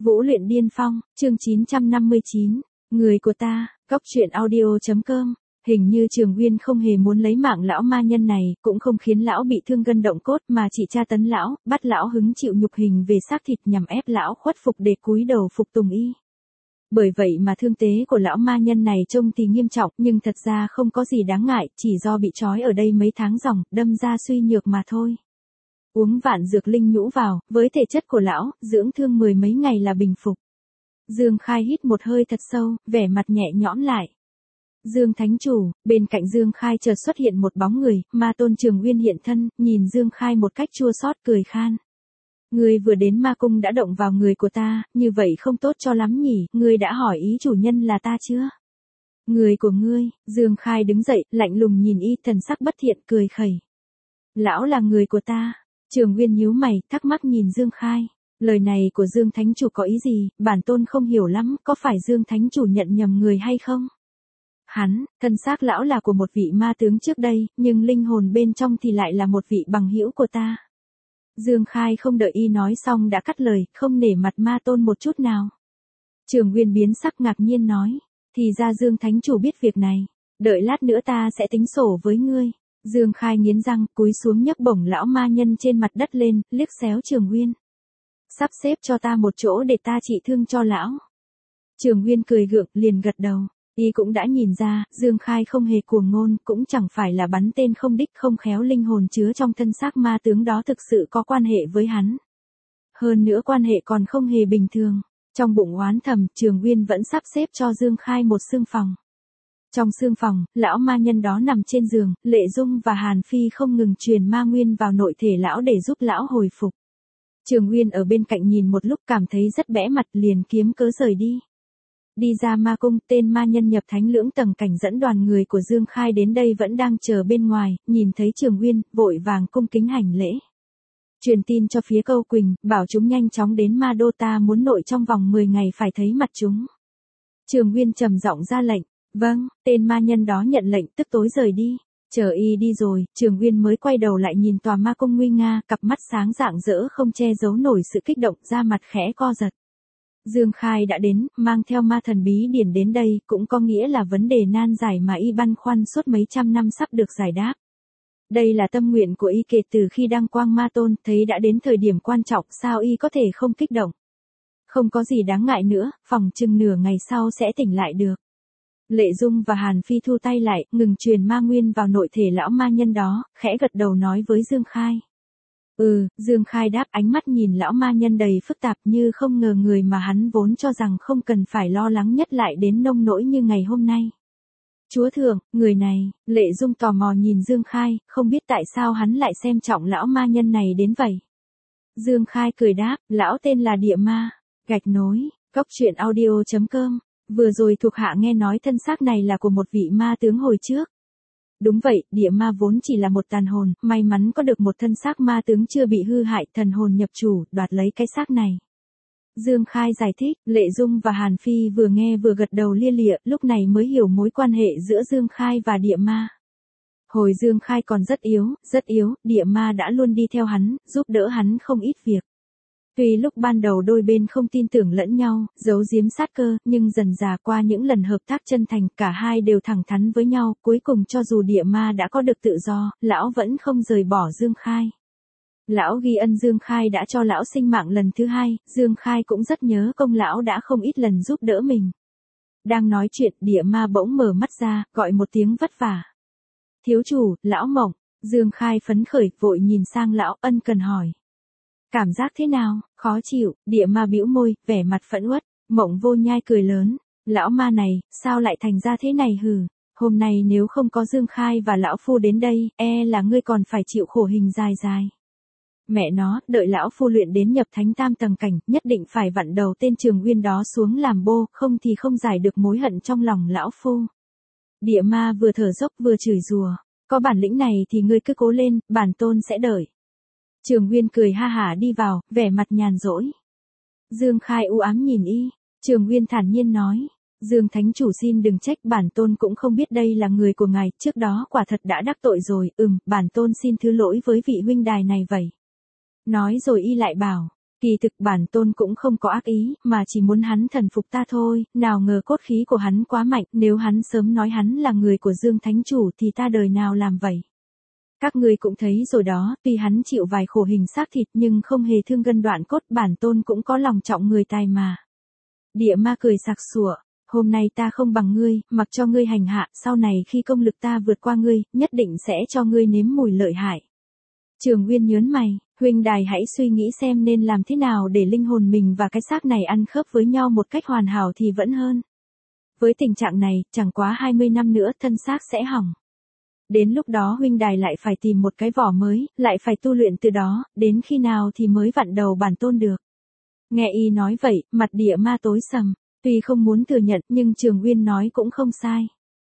Vũ luyện điên phong, chương 959, người của ta, góc truyện audio.com. Hình như Trường Uyên không hề muốn lấy mạng lão ma nhân này, cũng không khiến lão bị thương gân động cốt mà chỉ tra tấn lão, bắt lão hứng chịu nhục hình về xác thịt nhằm ép lão khuất phục để cúi đầu phục tùng y. Bởi vậy mà thương thế của lão ma nhân này trông thì nghiêm trọng nhưng thật ra không có gì đáng ngại, chỉ do bị trói ở đây mấy tháng ròng, đâm ra suy nhược mà thôi. Uống vạn dược linh nhũ vào, với thể chất của lão, dưỡng thương 10 mấy ngày là bình phục. Dương Khai hít một hơi thật sâu, vẻ mặt nhẹ nhõm lại. Dương Thánh Chủ, bên cạnh Dương Khai chợt xuất hiện một bóng người, Ma Tôn Trường Uyên hiện thân, nhìn Dương Khai một cách chua xót cười khan. Ngươi vừa đến ma cung đã động vào người của ta, như vậy không tốt cho lắm nhỉ, ngươi đã hỏi ý chủ nhân là ta chưa? Người của ngươi, Dương Khai đứng dậy, lạnh lùng nhìn y, thần sắc bất thiện cười khẩy. Lão là người của ta. Trường Uyên nhíu mày, thắc mắc nhìn Dương Khai. Lời này của Dương Thánh Chủ có ý gì, bản tôn không hiểu lắm, có phải Dương Thánh Chủ nhận nhầm người hay không? Hắn, thân xác lão là của một vị ma tướng trước đây, nhưng linh hồn bên trong thì lại là một vị bằng hữu của ta. Dương Khai không đợi y nói xong đã cắt lời, không nể mặt Ma Tôn một chút nào. Trường Uyên biến sắc ngạc nhiên nói, thì ra Dương Thánh Chủ biết việc này, đợi lát nữa ta sẽ tính sổ với ngươi. Dương Khai nghiến răng, cúi xuống nhấc bổng lão ma nhân trên mặt đất lên, liếc xéo Trường Uyên. Sắp xếp cho ta một chỗ để ta trị thương cho lão. Trường Uyên cười gượng, liền gật đầu. Y cũng đã nhìn ra, Dương Khai không hề cuồng ngôn, cũng chẳng phải là bắn tên không đích không khéo, linh hồn chứa trong thân xác ma tướng đó thực sự có quan hệ với hắn. Hơn nữa quan hệ còn không hề bình thường. Trong bụng oán thầm, Trường Uyên vẫn sắp xếp cho Dương Khai một xương phòng. Trong xương phòng, lão ma nhân đó nằm trên giường, Lệ Dung và Hàn Phi không ngừng truyền ma nguyên vào nội thể lão để giúp lão hồi phục. Trường Uyên ở bên cạnh nhìn một lúc cảm thấy rất bẽ mặt, liền kiếm cớ rời đi. Đi ra ma cung, tên ma nhân nhập thánh lưỡng tầng cảnh dẫn đoàn người của Dương Khai đến đây vẫn đang chờ bên ngoài, nhìn thấy Trường Uyên, vội vàng cung kính hành lễ. Truyền tin cho phía Câu Quỳnh, bảo chúng nhanh chóng đến Ma Đô, ta muốn nội trong vòng 10 ngày phải thấy mặt chúng. Trường Uyên trầm giọng ra lệnh. Vâng, tên ma nhân đó nhận lệnh tức tối rời đi. Chờ y đi rồi, Trường Uyên mới quay đầu lại nhìn tòa ma cung nguy nga, cặp mắt sáng rạng rỡ không che giấu nổi sự kích động, da mặt khẽ co giật. Dương Khai đã đến, mang theo ma thần bí điển đến đây, cũng có nghĩa là vấn đề nan giải mà y băn khoăn suốt mấy trăm năm sắp được giải đáp. Đây là tâm nguyện của y kể từ khi đăng quang ma tôn, thấy đã đến thời điểm quan trọng, sao y có thể không kích động. Không có gì đáng ngại nữa, phòng chừng nửa ngày sau sẽ tỉnh lại được. Lệ Dung và Hàn Phi thu tay lại, ngừng truyền ma nguyên vào nội thể lão ma nhân đó, khẽ gật đầu nói với Dương Khai. Dương Khai đáp, ánh mắt nhìn lão ma nhân đầy phức tạp, như không ngờ người mà hắn vốn cho rằng không cần phải lo lắng nhất lại đến nông nỗi như ngày hôm nay. Chúa thượng, người này, Lệ Dung tò mò nhìn Dương Khai, không biết tại sao hắn lại xem trọng lão ma nhân này đến vậy. Dương Khai cười đáp, lão tên là Địa Ma. Gạch nối, góc truyện audio.com. Vừa rồi thuộc hạ nghe nói thân xác này là của một vị ma tướng hồi trước. Đúng vậy, Địa Ma vốn chỉ là một tàn hồn, may mắn có được một thân xác ma tướng chưa bị hư hại, thần hồn nhập chủ, đoạt lấy cái xác này. Dương Khai giải thích, Lệ Dung và Hàn Phi vừa nghe vừa gật đầu lia lịa, lúc này mới hiểu mối quan hệ giữa Dương Khai và Địa Ma. Hồi Dương Khai còn rất yếu, Địa Ma đã luôn đi theo hắn, giúp đỡ hắn không ít việc. Tuy lúc ban đầu đôi bên không tin tưởng lẫn nhau, giấu giếm sát cơ, nhưng dần dà qua những lần hợp tác chân thành, cả hai đều thẳng thắn với nhau, cuối cùng cho dù Địa Ma đã có được tự do, lão vẫn không rời bỏ Dương Khai. Lão ghi ân Dương Khai đã cho lão sinh mạng lần thứ hai, Dương Khai cũng rất nhớ công lão đã không ít lần giúp đỡ mình. Đang nói chuyện, Địa Ma bỗng mở mắt ra, gọi một tiếng vất vả. Thiếu chủ, lão Mộng. Dương Khai phấn khởi, vội nhìn sang lão, ân cần hỏi. Cảm giác thế nào, khó chịu, Địa Ma bĩu môi, vẻ mặt phẫn uất. Mộng Vô Nhai cười lớn, lão ma này, sao lại thành ra thế này hừ, hôm nay nếu không có Dương Khai và lão phu đến đây, là ngươi còn phải chịu khổ hình dài dài. Mẹ nó, đợi lão phu luyện đến nhập thánh tam tầng cảnh, nhất định phải vặn đầu tên Trường Uyên đó xuống làm bô, không thì không giải được mối hận trong lòng lão phu. Địa Ma vừa thở dốc vừa chửi rủa, có bản lĩnh này thì ngươi cứ cố lên, bản tôn sẽ đợi. Trường Uyên cười ha hả đi vào, vẻ mặt nhàn rỗi. Dương Khai u ám nhìn y, Trường Uyên thản nhiên nói, Dương Thánh Chủ xin đừng trách, bản tôn cũng không biết đây là người của ngài, trước đó quả thật đã đắc tội rồi, bản tôn xin thứ lỗi với vị huynh đài này vậy. Nói rồi y lại bảo, Kỳ thực bản tôn cũng không có ác ý, mà chỉ muốn hắn thần phục ta thôi, nào ngờ cốt khí của hắn quá mạnh, nếu hắn sớm nói hắn là người của Dương Thánh Chủ thì ta đời nào làm vậy. Các ngươi cũng thấy rồi đó, tuy hắn chịu vài khổ hình xác thịt nhưng không hề thương gân đoạn cốt, bản tôn cũng có lòng trọng người tài mà. Địa ma cười sặc sụa, hôm nay ta không bằng ngươi, mặc cho ngươi hành hạ, sau này khi công lực ta vượt qua ngươi, nhất định sẽ cho ngươi nếm mùi lợi hại. Trường Uyên nhớn mày, huynh đài hãy suy nghĩ xem nên làm thế nào để linh hồn mình và cái xác này ăn khớp với nhau một cách hoàn hảo thì vẫn hơn. Với tình trạng này, chẳng quá 20 năm nữa thân xác sẽ hỏng. Đến lúc đó huynh đài lại phải tìm một cái vỏ mới, lại phải tu luyện từ đó, đến khi nào thì mới vặn đầu bản tôn được. Nghe y nói vậy, mặt địa ma tối sầm, tuy không muốn thừa nhận nhưng Trường Uyên nói cũng không sai.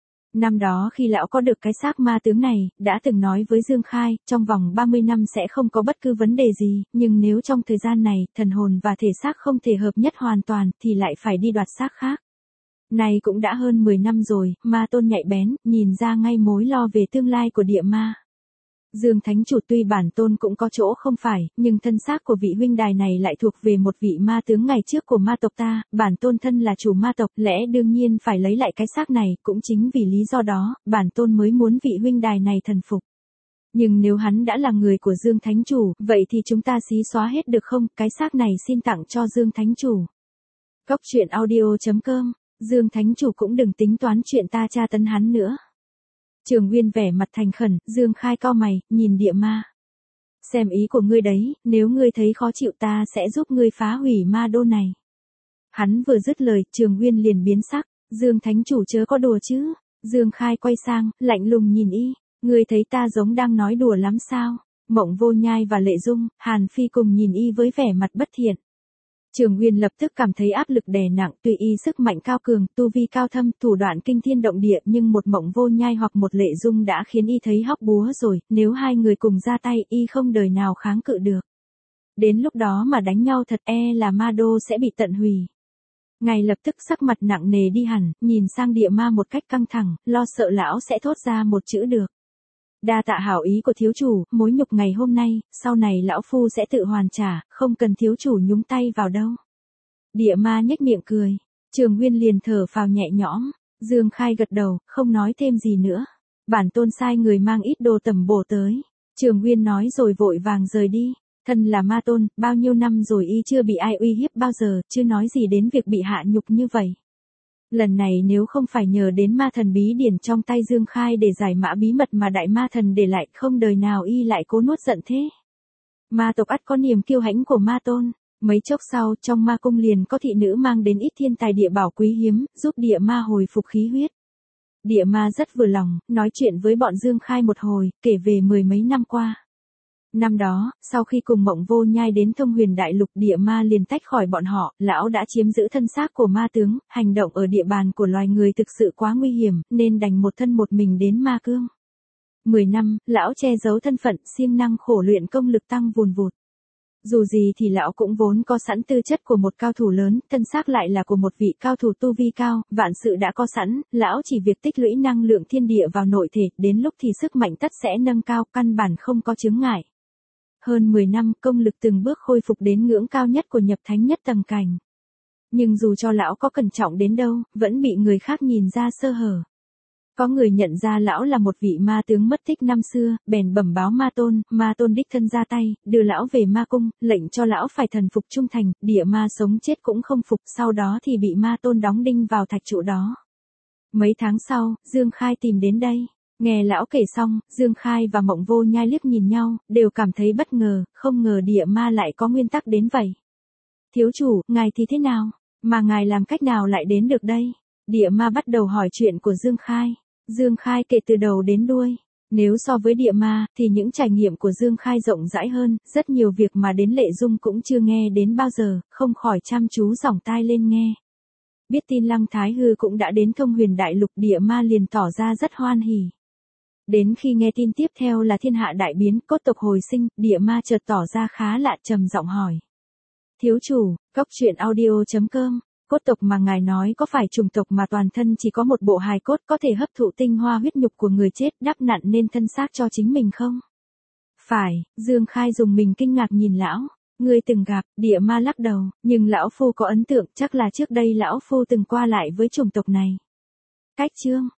Năm đó khi lão có được cái xác ma tướng này, đã từng nói với Dương Khai, trong vòng 30 năm sẽ không có bất cứ vấn đề gì, nhưng nếu trong thời gian này, thần hồn và thể xác không thể hợp nhất hoàn toàn, thì lại phải đi đoạt xác khác. Này cũng đã hơn 10 năm rồi, ma tôn nhạy bén, nhìn ra ngay mối lo về tương lai của địa ma. Dương Thánh Chủ tuy bản tôn cũng có chỗ không phải, nhưng thân xác của vị huynh đài này lại thuộc về một vị ma tướng ngày trước của ma tộc ta, bản tôn thân là chủ ma tộc, lẽ đương nhiên phải lấy lại cái xác này, cũng chính vì lý do đó, bản tôn mới muốn vị huynh đài này thần phục. Nhưng nếu hắn đã là người của Dương Thánh Chủ, vậy thì chúng ta xí xóa hết được không, cái xác này xin tặng cho Dương Thánh Chủ. Cốc truyện audio.com, Dương Thánh Chủ cũng đừng tính toán chuyện ta tra tấn hắn nữa. Trường Uyên vẻ mặt thành khẩn, Dương Khai cau mày, nhìn địa ma. Xem ý của ngươi đấy, nếu ngươi thấy khó chịu ta sẽ giúp ngươi phá hủy ma đô này. Hắn vừa dứt lời, Trường Uyên liền biến sắc, Dương Thánh Chủ chớ có đùa chứ. Dương Khai quay sang, lạnh lùng nhìn y, ngươi thấy ta giống đang nói đùa lắm sao? Mộng Vô Nhai và Lệ Dung, Hàn Phi cùng nhìn y với vẻ mặt bất thiện. Trường Uyên lập tức cảm thấy áp lực đè nặng, tuy y sức mạnh cao cường, tu vi cao thâm, thủ đoạn kinh thiên động địa, nhưng một Mộng Vô Nhai hoặc một Lệ Dung đã khiến y thấy hóc búa rồi, nếu hai người cùng ra tay, y không đời nào kháng cự được. Đến lúc đó mà đánh nhau thật là ma đô sẽ bị tận hủy. Ngay lập tức sắc mặt nặng nề đi hẳn, nhìn sang địa ma một cách căng thẳng, lo sợ lão sẽ thốt ra một chữ được. Đa tạ hảo ý của thiếu chủ, mối nhục ngày hôm nay, sau này lão phu sẽ tự hoàn trả, không cần thiếu chủ nhúng tay vào đâu. Địa ma nhếch miệng cười, Trường Uyên liền thở phào nhẹ nhõm, Dương Khai gật đầu, không nói thêm gì nữa. Bản tôn sai người mang ít đồ tẩm bổ tới. Trường Uyên nói rồi vội vàng rời đi. Thân là ma tôn, bao nhiêu năm rồi y chưa bị ai uy hiếp bao giờ, chưa nói gì đến việc bị hạ nhục như vậy. Lần này nếu không phải nhờ đến ma thần bí điển trong tay Dương Khai để giải mã bí mật mà đại ma thần để lại, không đời nào y lại cố nuốt giận thế. Ma tộc ắt có niềm kiêu hãnh của ma tôn. Mấy chốc sau, trong ma cung liền có thị nữ mang đến ít thiên tài địa bảo quý hiếm, giúp địa ma hồi phục khí huyết. Địa ma rất vừa lòng, nói chuyện với bọn Dương Khai một hồi, kể về 10 mấy năm qua. Năm đó, sau khi cùng Mộng Vô Nhai đến Thông Huyền Đại Lục, địa ma liền tách khỏi bọn họ, lão đã chiếm giữ thân xác của ma tướng, hành động ở địa bàn của loài người thực sự quá nguy hiểm, nên đành một thân một mình đến ma cương. 10 năm, lão che giấu thân phận, siêng năng khổ luyện công lực tăng vùn vụt. Dù gì thì lão cũng vốn có sẵn tư chất của một cao thủ lớn, thân xác lại là của một vị cao thủ tu vi cao, vạn sự đã có sẵn, lão chỉ việc tích lũy năng lượng thiên địa vào nội thể, đến lúc thì sức mạnh tất sẽ nâng cao, căn bản không có chướng ngại. Hơn 10 năm, công lực từng bước khôi phục đến ngưỡng cao nhất của nhập thánh nhất tầng cảnh. Nhưng dù cho lão có cẩn trọng đến đâu, vẫn bị người khác nhìn ra sơ hở. Có người nhận ra lão là một vị ma tướng mất tích năm xưa, bèn bẩm báo ma tôn đích thân ra tay, đưa lão về ma cung, lệnh cho lão phải thần phục trung thành, địa ma sống chết cũng không phục, sau đó thì bị ma tôn đóng đinh vào thạch trụ đó. Mấy tháng sau, Dương Khai tìm đến đây. Nghe lão kể xong, Dương Khai và Mộng Vô Nhai liếc nhìn nhau, đều cảm thấy bất ngờ, không ngờ địa ma lại có nguyên tắc đến vậy. Thiếu chủ, ngài thì thế nào? Mà ngài làm cách nào lại đến được đây? Địa ma bắt đầu hỏi chuyện của Dương Khai. Dương Khai kể từ đầu đến đuôi. Nếu so với địa ma, thì những trải nghiệm của Dương Khai rộng rãi hơn, rất nhiều việc mà đến Lệ Dung cũng chưa nghe đến bao giờ, không khỏi chăm chú giỏng tai lên nghe. Biết tin Lăng Thái Hư cũng đã đến Thông Huyền Đại Lục, địa ma liền tỏ ra rất hoan hỉ. Đến khi nghe tin tiếp theo là thiên hạ đại biến, cốt tộc hồi sinh, địa ma chợt tỏ ra khá lạ, trầm giọng hỏi. Thiếu chủ, Cốc truyện audio.com, cốt tộc mà ngài nói có phải chủng tộc mà toàn thân chỉ có một bộ hài cốt có thể hấp thụ tinh hoa huyết nhục của người chết đắp nặn nên thân xác cho chính mình không? Phải, Dương Khai dùng mình kinh ngạc nhìn lão. Ngươi từng gặp, địa ma lắc đầu, nhưng lão phu có ấn tượng chắc là trước đây lão phu từng qua lại với chủng tộc này. Cách chương